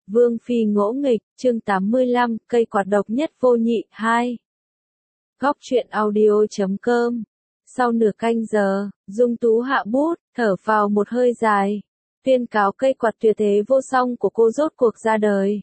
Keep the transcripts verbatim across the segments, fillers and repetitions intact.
Vương phi ngỗ nghịch, chương tám mươi lăm, cây quạt độc nhất vô nhị, hai. Góc truyện audio chấm com. Sau nửa canh giờ, Dung Tú hạ bút, thở vào một hơi dài. Tuyên cáo cây quạt tuyệt thế vô song của cô rốt cuộc ra đời.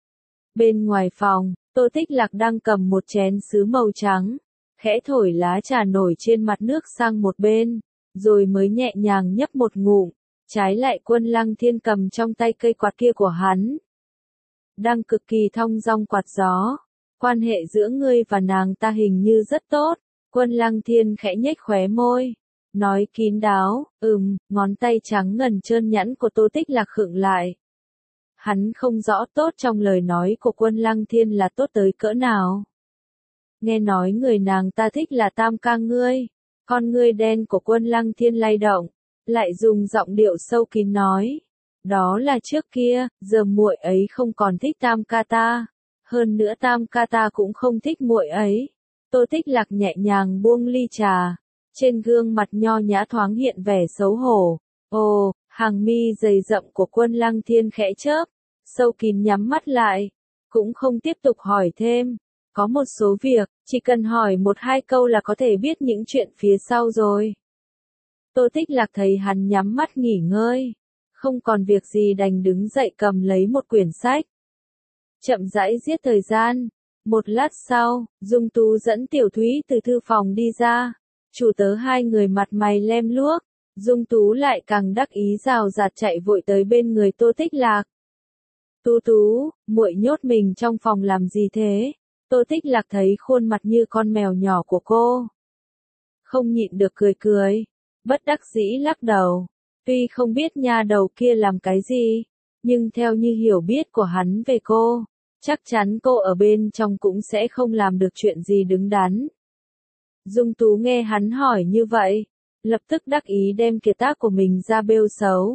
Bên ngoài phòng, Tô Tích Lạc đang cầm một chén sứ màu trắng, khẽ thổi lá trà nổi trên mặt nước sang một bên, rồi mới nhẹ nhàng nhấp một ngụm, trái lại Quân Lăng Thiên cầm trong tay cây quạt kia của hắn. Đang cực kỳ thong dong quạt gió, quan hệ giữa ngươi và nàng ta hình như rất tốt. Quân Lăng Thiên khẽ nhếch khóe môi, nói kín đáo, ừm, ngón tay trắng ngần trơn nhẵn của Tô Tích Lạc khựng lại. Hắn không rõ tốt trong lời nói của Quân Lăng Thiên là tốt tới cỡ nào. Nghe nói người nàng ta thích là Tam ca ngươi, con ngươi đen của Quân Lăng Thiên lay động, lại dùng giọng điệu sâu kín nói. Đó là trước kia, giờ muội ấy không còn thích Tam ca ta, hơn nữa Tam ca ta cũng không thích muội ấy. Tô Tích Lạc nhẹ nhàng buông ly trà, trên gương mặt nho nhã thoáng hiện vẻ xấu hổ. Ồ, hàng mi dày rậm của Quân Lăng Thiên khẽ chớp, sâu kín nhắm mắt lại, cũng không tiếp tục hỏi thêm. Có một số việc, chỉ cần hỏi một hai câu là có thể biết những chuyện phía sau rồi. Tô Tích Lạc thấy hắn nhắm mắt nghỉ ngơi, không còn việc gì đành đứng dậy cầm lấy một quyển sách. Chậm rãi giết thời gian. Một lát sau, Dung Tú dẫn Tiểu Thúy từ thư phòng đi ra. Chủ tớ hai người mặt mày lem luốc. Dung Tú lại càng đắc ý rào rạt chạy vội tới bên người Tô Tích Lạc. Tú Tú, muội nhốt mình trong phòng làm gì thế? Tô Tích Lạc thấy khuôn mặt như con mèo nhỏ của cô, không nhịn được cười cười, bất đắc dĩ lắc đầu. Tuy không biết nha đầu kia làm cái gì, nhưng theo như hiểu biết của hắn về cô, chắc chắn cô ở bên trong cũng sẽ không làm được chuyện gì đứng đắn. Dung Tú nghe hắn hỏi như vậy, lập tức đắc ý đem kiệt tác của mình ra bêu xấu.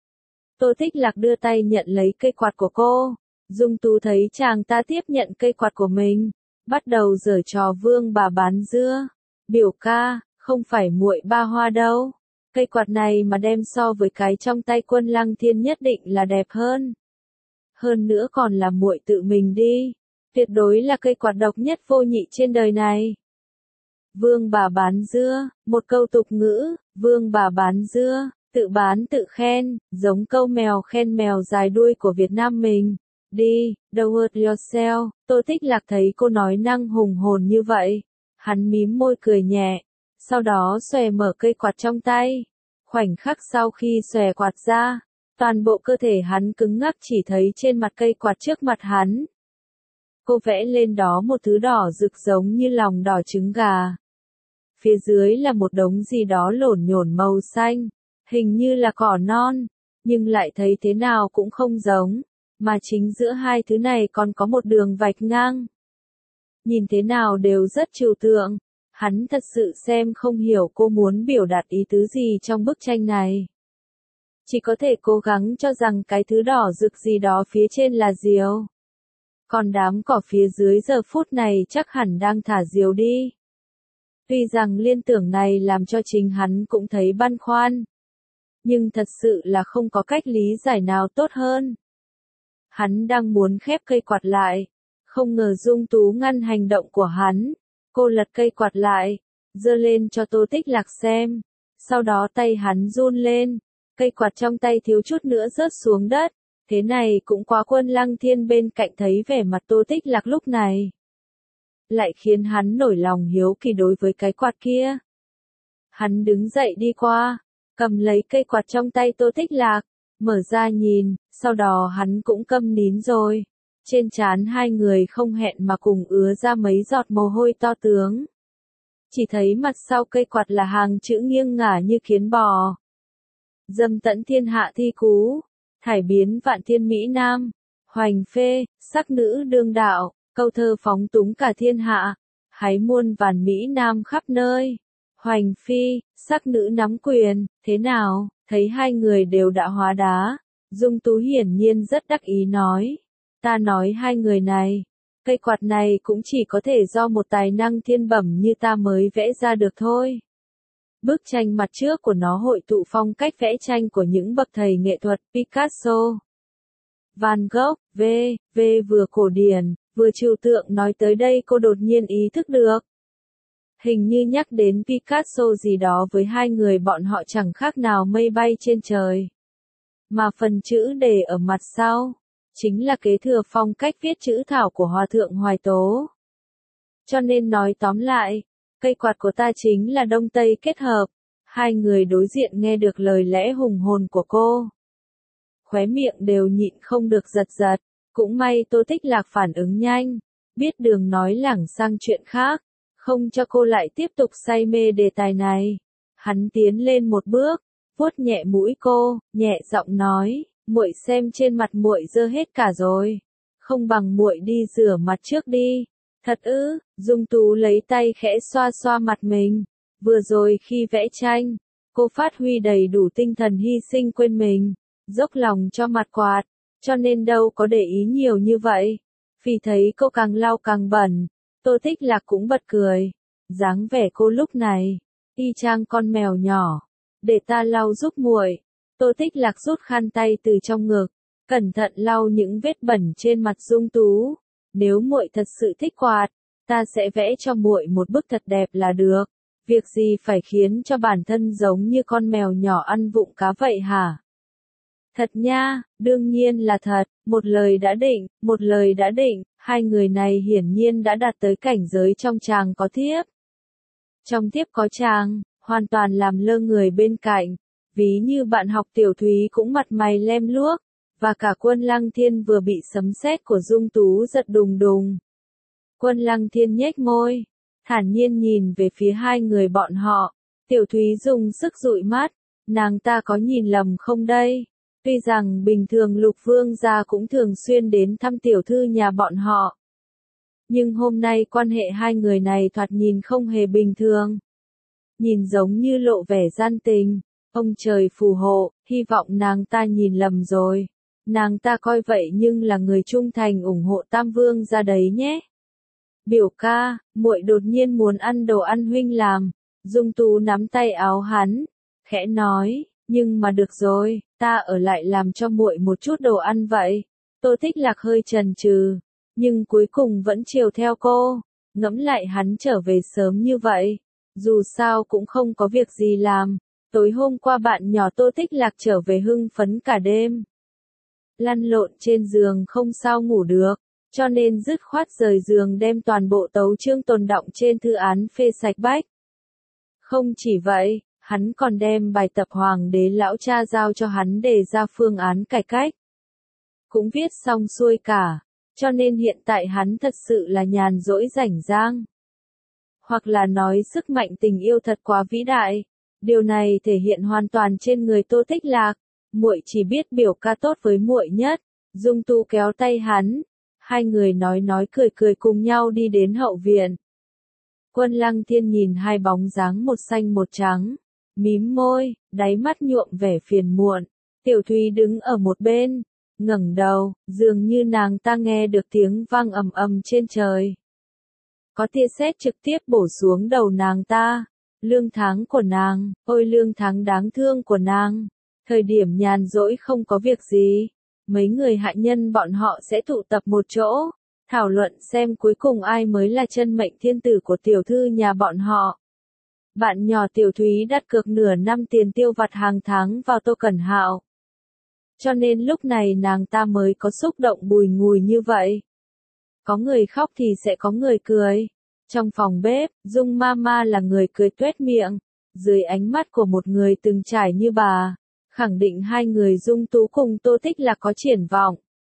Tô Tích Lạc đưa tay nhận lấy cây quạt của cô. Dung Tú thấy chàng ta tiếp nhận cây quạt của mình, bắt đầu giở trò vương bà bán dưa. Biểu ca, không phải muội ba hoa đâu. Cây quạt này mà đem so với cái trong tay Quân Lăng Thiên nhất định là đẹp hơn. Hơn nữa còn là muội tự mình đi. Tuyệt đối là cây quạt độc nhất vô nhị trên đời này. Vương bà bán dưa, một câu tục ngữ, vương bà bán dưa, tự bán tự khen, giống câu mèo khen mèo dài đuôi của Việt Nam mình. Đi, do it yourself. Tô Tích Lạc thấy cô nói năng hùng hồn như vậy, hắn mím môi cười nhẹ, sau đó xòe mở cây quạt trong tay. Khoảnh khắc sau khi xòe quạt ra, toàn bộ cơ thể hắn cứng ngắc chỉ thấy trên mặt cây quạt trước mặt hắn. Cô vẽ lên đó một thứ đỏ rực giống như lòng đỏ trứng gà. Phía dưới là một đống gì đó lổn nhổn màu xanh, hình như là cỏ non, nhưng lại thấy thế nào cũng không giống. Mà chính giữa hai thứ này còn có một đường vạch ngang. Nhìn thế nào đều rất trừu tượng. Hắn thật sự xem không hiểu cô muốn biểu đạt ý tứ gì trong bức tranh này. Chỉ có thể cố gắng cho rằng cái thứ đỏ rực gì đó phía trên là diều. Còn đám cỏ phía dưới giờ phút này chắc hẳn đang thả diều đi. Tuy rằng liên tưởng này làm cho chính hắn cũng thấy băn khoăn. Nhưng thật sự là không có cách lý giải nào tốt hơn. Hắn đang muốn khép cây quạt lại, không ngờ Dung Tú ngăn hành động của hắn. Cô lật cây quạt lại, giơ lên cho Tô Tích Lạc xem, sau đó tay hắn run lên, cây quạt trong tay thiếu chút nữa rớt xuống đất. Thế này cũng quá. Quân Lăng Thiên bên cạnh thấy vẻ mặt Tô Tích Lạc lúc này, lại khiến hắn nổi lòng hiếu kỳ đối với cái quạt kia. Hắn đứng dậy đi qua, cầm lấy cây quạt trong tay Tô Tích Lạc, mở ra nhìn, sau đó hắn cũng câm nín rồi. Trên trán hai người không hẹn mà cùng ứa ra mấy giọt mồ hôi to tướng. Chỉ thấy mặt sau cây quạt là hàng chữ nghiêng ngả như kiến bò. Dâm tẫn thiên hạ thi cú, thải biến vạn thiên mỹ nam, hoành phê, sắc nữ đương đạo, câu thơ phóng túng cả thiên hạ, hái muôn vàn mỹ nam khắp nơi. Hoành phi, sắc nữ nắm quyền, thế nào, thấy hai người đều đã hóa đá. Dung Tú hiển nhiên rất đắc ý nói. Ta nói hai người này, cây quạt này cũng chỉ có thể do một tài năng thiên bẩm như ta mới vẽ ra được thôi. Bức tranh mặt trước của nó hội tụ phong cách vẽ tranh của những bậc thầy nghệ thuật Picasso, Van Gogh, v, v vừa cổ điển, vừa trừu tượng nói tới đây cô đột nhiên ý thức được. Hình như nhắc đến Picasso gì đó với hai người bọn họ chẳng khác nào mây bay trên trời. Mà phần chữ đề ở mặt sau, chính là kế thừa phong cách viết chữ thảo của Hòa thượng Hoài Tố. Cho nên nói tóm lại, cây quạt của ta chính là Đông Tây kết hợp. Hai người đối diện nghe được lời lẽ hùng hồn của cô. Khóe miệng đều nhịn không được giật giật, cũng may Tô Tích Lạc phản ứng nhanh, biết đường nói lảng sang chuyện khác, không cho cô lại tiếp tục say mê đề tài này. Hắn tiến lên một bước, vuốt nhẹ mũi cô, nhẹ giọng nói, muội xem trên mặt muội dơ hết cả rồi, không bằng muội đi rửa mặt trước đi. Thật ư? Dung Tú lấy tay khẽ xoa xoa mặt mình. Vừa rồi khi vẽ tranh, cô phát huy đầy đủ tinh thần hy sinh quên mình, dốc lòng cho mặt quạt, cho nên đâu có để ý nhiều như vậy. Vì thấy cô càng lau càng bẩn, Tô Tích Lạc cũng bật cười. Dáng vẻ cô lúc này, y chang con mèo nhỏ. Để ta lau giúp muội. Tô Tích Lạc rút khăn tay từ trong ngực, cẩn thận lau những vết bẩn trên mặt Dung Tú. Nếu muội thật sự thích quạt, ta sẽ vẽ cho muội một bức thật đẹp là được. Việc gì phải khiến cho bản thân giống như con mèo nhỏ ăn vụng cá vậy hả? Thật nha, đương nhiên là thật, một lời đã định, một lời đã định, hai người này hiển nhiên đã đạt tới cảnh giới trong chàng có thiếp. Trong thiếp có chàng, hoàn toàn làm lơ người bên cạnh, ví như bạn học Tiểu Thúy cũng mặt mày lem luốc, và cả Quân Lăng Thiên vừa bị sấm sét của Dung Tú giật đùng đùng. Quân Lăng Thiên nhếch môi, thản nhiên nhìn về phía hai người bọn họ. Tiểu Thúy dùng sức dụi mắt, nàng ta có nhìn lầm không đây? Tuy rằng bình thường Lục Vương gia cũng thường xuyên đến thăm tiểu thư nhà bọn họ, nhưng hôm nay quan hệ hai người này thoạt nhìn không hề bình thường. Nhìn giống như lộ vẻ gian tình. Ông trời phù hộ, hy vọng nàng ta nhìn lầm rồi. Nàng ta coi vậy nhưng là người trung thành ủng hộ Tam Vương gia đấy nhé. Biểu ca, muội đột nhiên muốn ăn đồ ăn huynh làm. Dung Tú nắm tay áo hắn, khẽ nói, nhưng mà được rồi, ta ở lại làm cho muội một chút đồ ăn vậy. Tô Tích Lạc hơi chần chừ, nhưng cuối cùng vẫn chiều theo cô. Ngẫm lại hắn trở về sớm như vậy, dù sao cũng không có việc gì làm. Tối hôm qua bạn nhỏ Tô Tích Lạc trở về hưng phấn cả đêm. Lăn lộn trên giường không sao ngủ được, cho nên dứt khoát rời giường đem toàn bộ tấu chương tồn đọng trên thư án phê sạch bách. Không chỉ vậy, hắn còn đem bài tập Hoàng đế lão cha giao cho hắn đề ra phương án cải cách. Cũng viết xong xuôi cả, cho nên hiện tại hắn thật sự là nhàn rỗi rảnh rang. Hoặc là nói sức mạnh tình yêu thật quá vĩ đại. Điều này thể hiện hoàn toàn trên người Tô Tích Lạc. Muội chỉ biết biểu ca tốt với muội nhất. Dung Tú kéo tay hắn, hai người nói nói cười cười cùng nhau đi đến hậu viện. Quân Lăng Thiên nhìn hai bóng dáng một xanh một trắng, mím môi, đáy mắt nhuộm vẻ phiền muộn. Tiểu Thúy đứng ở một bên, ngẩng đầu, dường như nàng ta nghe được tiếng vang ầm ầm trên trời. Có tia sét trực tiếp bổ xuống đầu nàng ta. Lương tháng của nàng, ôi lương tháng đáng thương của nàng. Thời điểm nhàn rỗi không có việc gì, mấy người hạ nhân bọn họ sẽ tụ tập một chỗ, thảo luận xem cuối cùng ai mới là chân mệnh thiên tử của tiểu thư nhà bọn họ. Bạn nhỏ Tiểu Thúy đặt cược nửa năm tiền tiêu vặt hàng tháng vào Tô Cẩn Hạo. Cho nên lúc này nàng ta mới có xúc động bùi ngùi như vậy. Có người khóc thì sẽ có người cười. Trong phòng bếp, Dung Mama là người cười tuét miệng, dưới ánh mắt của một người từng trải như bà, khẳng định hai người Dung Tú cùng Tô Tích Lạc có triển vọng.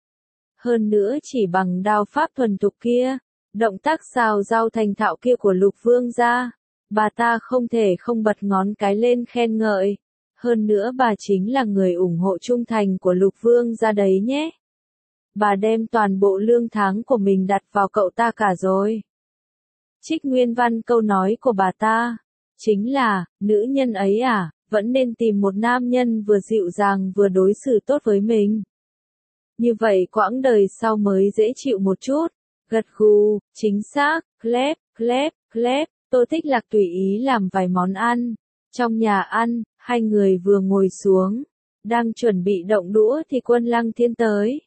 Hơn nữa chỉ bằng đao pháp thuần thục kia, động tác xào rau thành thạo kia của Lục Vương gia, bà ta không thể không bật ngón cái lên khen ngợi. Hơn nữa bà chính là người ủng hộ trung thành của Lục Vương gia đấy nhé. Bà đem toàn bộ lương tháng của mình đặt vào cậu ta cả rồi. Trích nguyên văn câu nói của bà ta, chính là, nữ nhân ấy à, vẫn nên tìm một nam nhân vừa dịu dàng vừa đối xử tốt với mình. Như vậy quãng đời sau mới dễ chịu một chút. Gật gù, chính xác, clap, clap, clap, Tô Tích Lạc tùy ý làm vài món ăn. Trong nhà ăn, hai người vừa ngồi xuống, đang chuẩn bị động đũa thì Quân Lăng Thiên tới.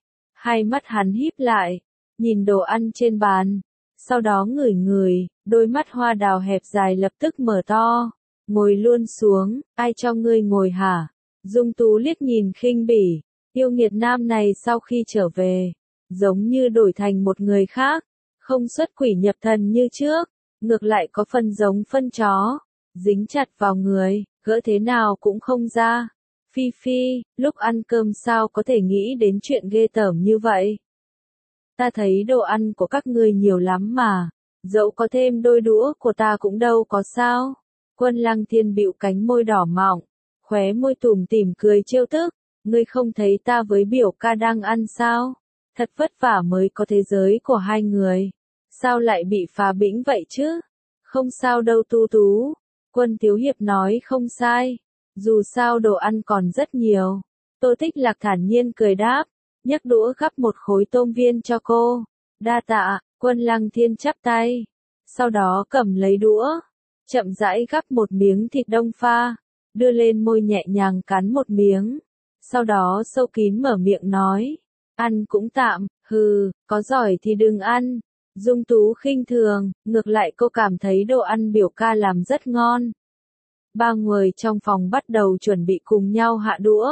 Hai mắt hắn híp lại, nhìn đồ ăn trên bàn, sau đó ngửi ngửi, đôi mắt hoa đào hẹp dài lập tức mở to, ngồi luôn xuống, ai cho ngươi ngồi hả? Dung Tú liếc nhìn khinh bỉ, yêu nghiệt nam này sau khi trở về, giống như đổi thành một người khác, không xuất quỷ nhập thần như trước, ngược lại có phần giống phân chó, dính chặt vào người, gỡ thế nào cũng không ra. Phi Phi, lúc ăn cơm sao có thể nghĩ đến chuyện ghê tởm như vậy? Ta thấy đồ ăn của các ngươi nhiều lắm mà, dẫu có thêm đôi đũa của ta cũng đâu có sao. Quân Lăng Thiên bĩu cánh môi đỏ mọng, khóe môi tủm tỉm cười trêu tức, ngươi không thấy ta với biểu ca đang ăn sao? Thật vất vả mới có thế giới của hai người, sao lại bị phá bĩnh vậy chứ? Không sao đâu Tú Tú, Quân Thiếu Hiệp nói không sai, dù sao đồ ăn còn rất nhiều. Tô Tích Lạc thản nhiên cười đáp, nhấc đũa gắp một khối tôm viên cho cô. Đa tạ. Quân Lăng Thiên chắp tay, sau đó cầm lấy đũa, chậm rãi gắp một miếng thịt đông pha, đưa lên môi nhẹ nhàng cắn một miếng, sau đó sâu kín mở miệng nói, ăn cũng tạm, hừ, có giỏi thì đừng ăn. Dung Tú khinh thường, ngược lại cô cảm thấy đồ ăn biểu ca làm rất ngon. Ba người trong phòng bắt đầu chuẩn bị cùng nhau hạ đũa.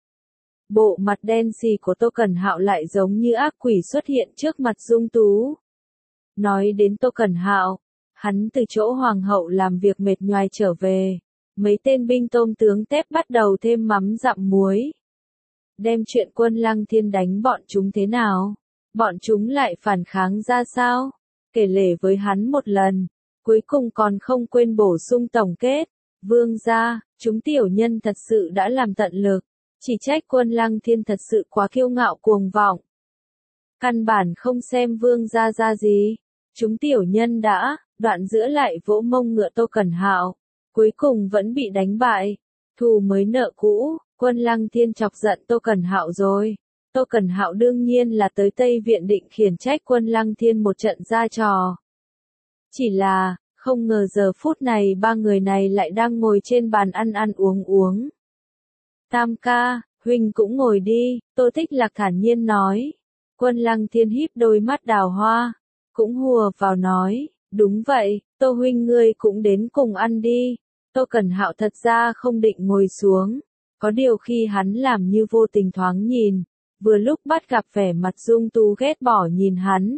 Bộ mặt đen xì của Tô Cẩn Hạo lại giống như ác quỷ xuất hiện trước mặt Dung Tú. Nói đến Tô Cẩn Hạo, hắn từ chỗ hoàng hậu làm việc mệt nhoài trở về, mấy tên binh tôm tướng tép bắt đầu thêm mắm dặm muối. Đem chuyện Quân Lăng Thiên đánh bọn chúng thế nào? Bọn chúng lại phản kháng ra sao? Kể lể với hắn một lần, cuối cùng còn không quên bổ sung tổng kết. Vương gia, chúng tiểu nhân thật sự đã làm tận lực, chỉ trách Quân Lăng Thiên thật sự quá kiêu ngạo cuồng vọng. Căn bản không xem vương gia ra gì. Chúng tiểu nhân đã, đoạn giữa lại vỗ mông ngựa Tô Cẩn Hạo, cuối cùng vẫn bị đánh bại. Thù mới nợ cũ, Quân Lăng Thiên chọc giận Tô Cẩn Hạo rồi. Tô Cẩn Hạo đương nhiên là tới Tây Viện định khiển trách Quân Lăng Thiên một trận ra trò. Chỉ là, không ngờ giờ phút này ba người này lại đang ngồi trên bàn ăn ăn uống uống. Tam ca, huynh cũng ngồi đi, Tô Tích Lạc thản nhiên nói. Quân Lăng Thiên híp đôi mắt đào hoa, cũng hùa vào nói, đúng vậy, Tô huynh ngươi cũng đến cùng ăn đi. Tô Cẩn Hạo thật ra không định ngồi xuống, có điều khi hắn làm như vô tình thoáng nhìn, vừa lúc bắt gặp vẻ mặt Dung Tú ghét bỏ nhìn hắn.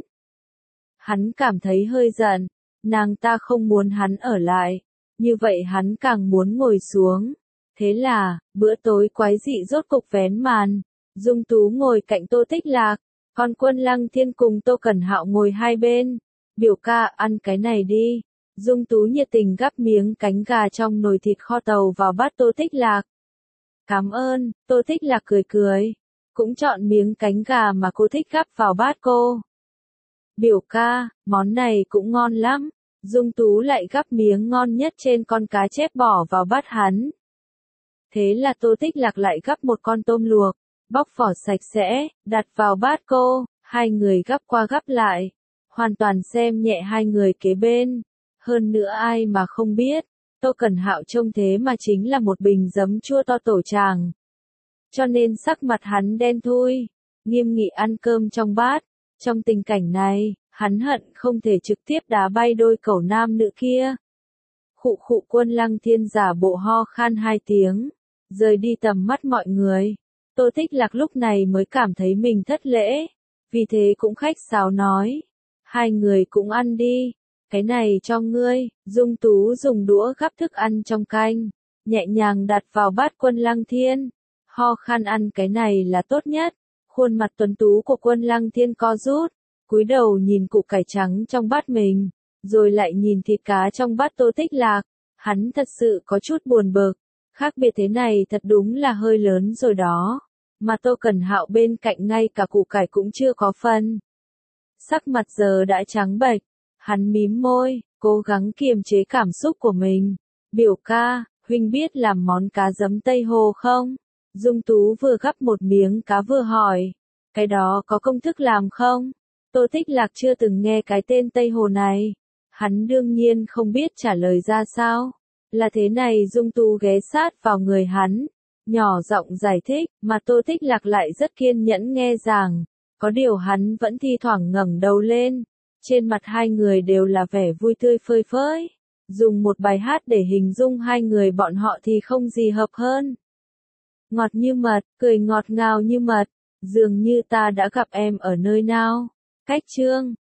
Hắn cảm thấy hơi giận, nàng ta không muốn hắn ở lại, như vậy hắn càng muốn ngồi xuống. Thế là, bữa tối quái dị rốt cục vén màn, Dung Tú ngồi cạnh Tô Tích Lạc, còn Quân Lăng Thiên cùng Tô Cẩn Hạo ngồi hai bên. Biểu ca ăn cái này đi. Dung Tú nhiệt tình gắp miếng cánh gà trong nồi thịt kho tàu vào bát Tô Tích Lạc. Cảm ơn, Tô Tích Lạc cười cười, cũng chọn miếng cánh gà mà cô thích gắp vào bát cô. Biểu ca, món này cũng ngon lắm. Dung Tú lại gắp miếng ngon nhất trên con cá chép bỏ vào bát hắn. Thế là Tô Tích Lạc lại gắp một con tôm luộc, bóc vỏ sạch sẽ, đặt vào bát cô, hai người gắp qua gắp lại, hoàn toàn xem nhẹ hai người kế bên. Hơn nữa ai mà không biết, Tô Cẩn Hạo trông thế mà chính là một bình giấm chua to tổ chàng. Cho nên sắc mặt hắn đen thui, nghiêm nghị ăn cơm trong bát. Trong tình cảnh này, hắn hận không thể trực tiếp đá bay đôi cẩu nam nữ kia. Khụ khụ. Quân Lăng Thiên giả bộ ho khan hai tiếng, rời đi tầm mắt mọi người. Tô Tích Lạc lúc này mới cảm thấy mình thất lễ, vì thế cũng khách sáo nói, hai người cũng ăn đi, cái này cho ngươi. Dung Tú dùng đũa gắp thức ăn trong canh, nhẹ nhàng đặt vào bát Quân Lăng Thiên. Ho khan ăn cái này là tốt nhất. Khuôn mặt tuấn tú của Quân Lăng Thiên co rút, cúi đầu nhìn củ cải trắng trong bát mình, rồi lại nhìn thịt cá trong bát Tô Tích Lạc. Hắn thật sự có chút buồn bực, khác biệt thế này thật đúng là hơi lớn rồi đó. Mà Tô Cẩn Hạo bên cạnh ngay cả củ cải cũng chưa có phân. Sắc mặt giờ đã trắng bệch, hắn mím môi, cố gắng kiềm chế cảm xúc của mình. Biểu ca, huynh biết làm món cá giấm Tây Hồ không? Dung Tú vừa gắp một miếng cá vừa hỏi, cái đó có công thức làm không? Tô Tích Lạc chưa từng nghe cái tên Tây Hồ này. Hắn đương nhiên không biết trả lời ra sao. Là thế này. Dung Tú ghé sát vào người hắn, nhỏ giọng giải thích, mà Tô Tích Lạc lại rất kiên nhẫn nghe giảng. Có điều hắn vẫn thi thoảng ngẩng đầu lên. Trên mặt hai người đều là vẻ vui tươi phơi phới. Dùng một bài hát để hình dung hai người bọn họ thì không gì hợp hơn. Ngọt như mật, cười ngọt ngào như mật. Dường như ta đã gặp em ở nơi nào. Cách chương